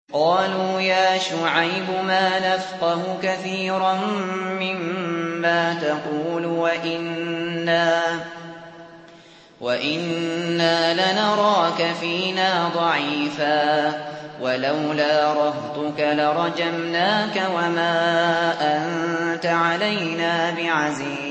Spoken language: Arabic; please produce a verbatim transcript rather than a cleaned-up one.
قَالُوا يَا شُعَيْبُ مَا نَفْقَهُ كَثِيرًا مِّمَّا تَقُولُ وَإِنَّا لَنَرَاكَ فِينَا ضَعِيفًا وَلَوْلَا رَهْطُكَ لَرَجَمْنَاكَ وَمَا أَنتَ عَلَيْنَا بِعَزِيزٍ